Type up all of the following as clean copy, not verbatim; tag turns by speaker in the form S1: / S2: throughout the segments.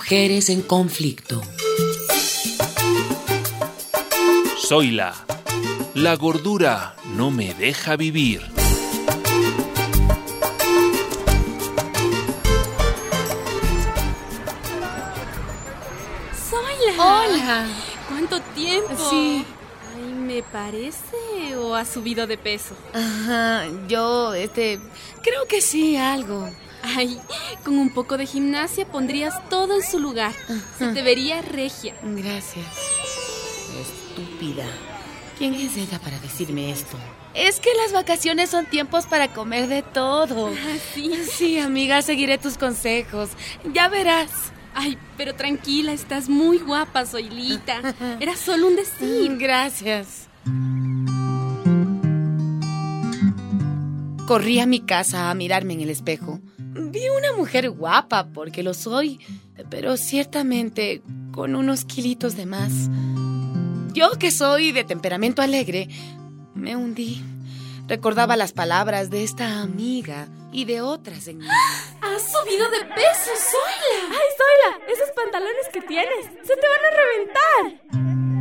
S1: Mujeres en conflicto.
S2: Zoila, la gordura no me deja vivir.
S3: Zoila.
S4: Hola.
S3: ¿Cuánto tiempo?
S4: Sí.
S3: Ay, me parece, ¿o has subido de peso?
S4: Ajá, yo, creo que sí, algo.
S3: Ay, con un poco de gimnasia pondrías todo en su lugar. Se te vería regia.
S4: Gracias.
S1: Estúpida. ¿Quién es ella para decirme esto?
S4: Es que las vacaciones son tiempos para comer de todo.
S3: Ah, sí.
S4: Sí, amiga, seguiré tus consejos. Ya verás.
S3: Ay, pero tranquila, estás muy guapa, Zoilita. Era solo un decir.
S4: Gracias. Corrí a mi casa a mirarme en el espejo. Vi una mujer guapa, porque lo soy, pero ciertamente con unos kilitos de más. Yo, que soy de temperamento alegre, me hundí. Recordaba las palabras de esta amiga y de otras en mí.
S3: ¡Has subido de peso, Zoila!
S5: ¡Ay, Zoila! Esos pantalones que tienes se te van a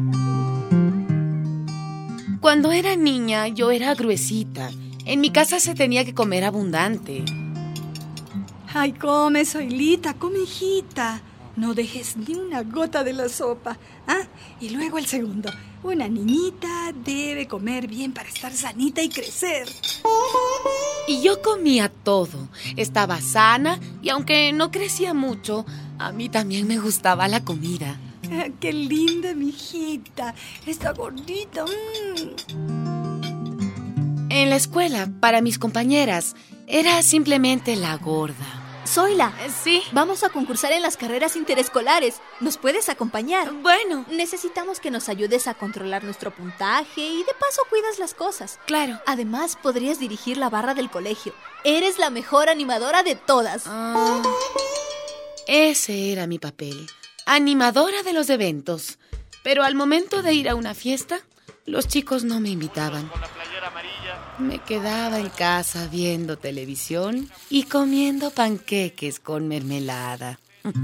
S5: reventar.
S4: Cuando era niña, yo era gruesita. En mi casa se tenía que comer abundante.
S6: Ay, come, Zoilita, come, hijita. No dejes ni una gota de la sopa. ¿Ah? Y luego el segundo. Una niñita debe comer bien para estar sanita y crecer.
S4: Y yo comía todo. Estaba sana y aunque no crecía mucho, a mí también me gustaba la comida.
S6: Ah, qué linda, mi hijita. Está gordita.
S4: En la escuela, para mis compañeras, era simplemente la gorda.
S5: Zoila,
S4: Sí.
S5: vamos a concursar en las carreras interescolares. ¿Nos puedes acompañar?
S4: Bueno,
S5: Necesitamos que nos ayudes a controlar nuestro puntaje y de paso cuidas las cosas.
S4: claro.
S5: Además, podrías dirigir la barra del colegio. Eres la mejor animadora de todas.
S4: Ese era mi papel. Animadora de los eventos. Pero al momento de ir a una fiesta, los chicos no me invitaban. Me quedaba en casa viendo televisión y comiendo panqueques con mermelada.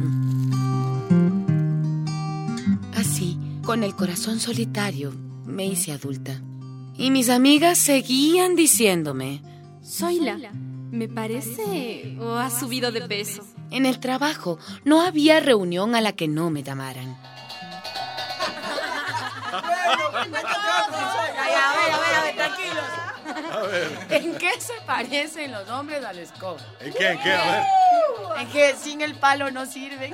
S4: Así, con el corazón solitario, me hice adulta. Y mis amigas seguían diciéndome:
S3: Zoila, me parece, ¿o has subido de peso?
S4: en el trabajo no había reunión a la que no me llamaran. A ver, tranquilos. ¿En qué se parecen los hombres a la escoba?
S7: ¿En qué? A ver.
S4: En que sin el palo no sirven.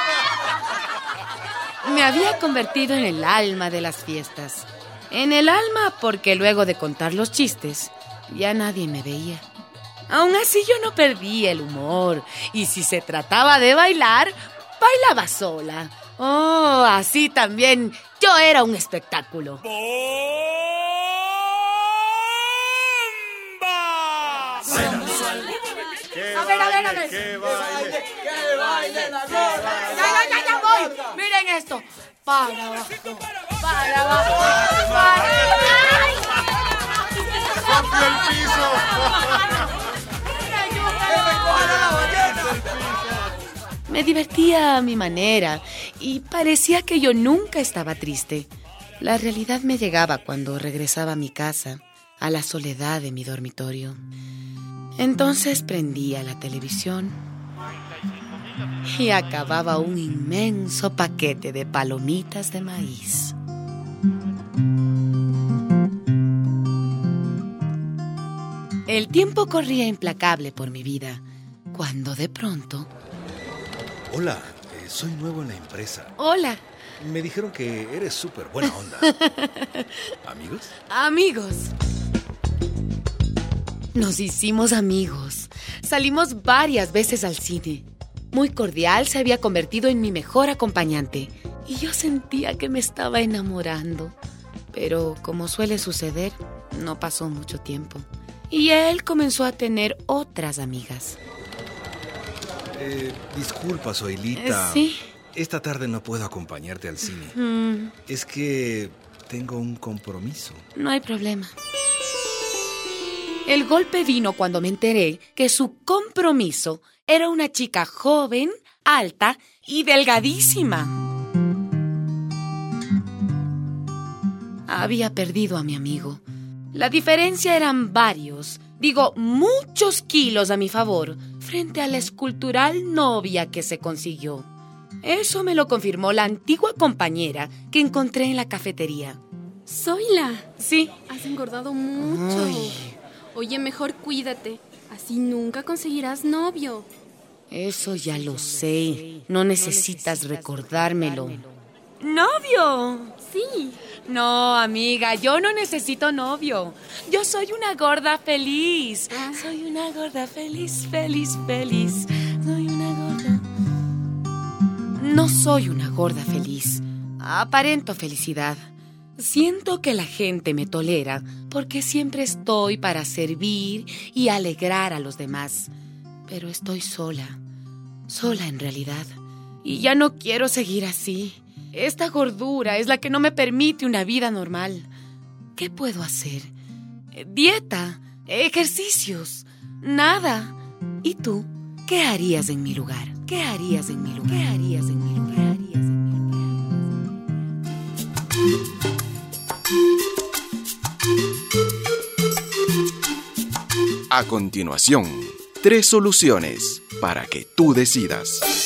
S4: Me había convertido en el alma de las fiestas. En el alma porque luego de contar los chistes, ya nadie me veía. Aún así yo no perdía el humor. Y si se trataba de bailar, bailaba sola. Oh, así también yo era un espectáculo. A ver.
S7: ¡Qué baile!
S4: Ya voy. Miren esto. Para abajo.
S7: ¡Rompió el piso!
S4: Me divertía a mi manera y parecía que yo nunca estaba triste. La realidad me llegaba cuando regresaba a mi casa, a la soledad de mi dormitorio. Entonces prendía la televisión y acababa un inmenso paquete de palomitas de maíz. El tiempo corría implacable por mi vida, cuando de pronto...
S7: Hola, soy nuevo en la empresa.
S4: ¡Hola!
S7: Me dijeron que eres súper buena onda. ¿Amigos?
S4: Amigos. Nos hicimos amigos. Salimos varias veces al cine. Muy cordial, se había convertido en mi mejor acompañante. Y yo sentía que me estaba enamorando. Pero, como suele suceder, no pasó mucho tiempo. Y él comenzó a tener otras amigas.
S7: Disculpa, Zoilita.
S4: Sí.
S7: Esta tarde no puedo acompañarte al cine. Es que tengo un compromiso.
S4: No hay problema. El golpe vino cuando me enteré que su compromiso era una chica joven, alta y delgadísima. Había perdido a mi amigo. La diferencia eran muchos kilos a mi favor frente a la escultural novia que se consiguió. Eso me lo confirmó la antigua compañera que encontré en la cafetería.
S3: Zoila.
S4: Sí.
S3: Has engordado mucho.
S4: Ay.
S3: Oye, mejor cuídate. Así nunca conseguirás novio.
S4: Eso ya lo sé. No necesitas recordármelo. ¿Novio?
S3: Sí.
S4: No, amiga, yo no necesito novio. Yo soy una gorda feliz. Soy una gorda feliz, feliz, feliz. Soy una gorda. No soy una gorda feliz. Aparento felicidad. Siento que la gente me tolera porque siempre estoy para servir y alegrar a los demás. Pero estoy sola en realidad. Y ya no quiero seguir así. Esta gordura es la que no me permite una vida normal. ¿Qué puedo hacer? Dieta, ejercicios, nada. ¿Y tú? ¿Qué harías en mi lugar? ¿Qué harías en mi lugar? ¿Qué harías en mi lugar? ¿Qué harías en mi lugar?
S8: A continuación, 3 soluciones para que tú decidas.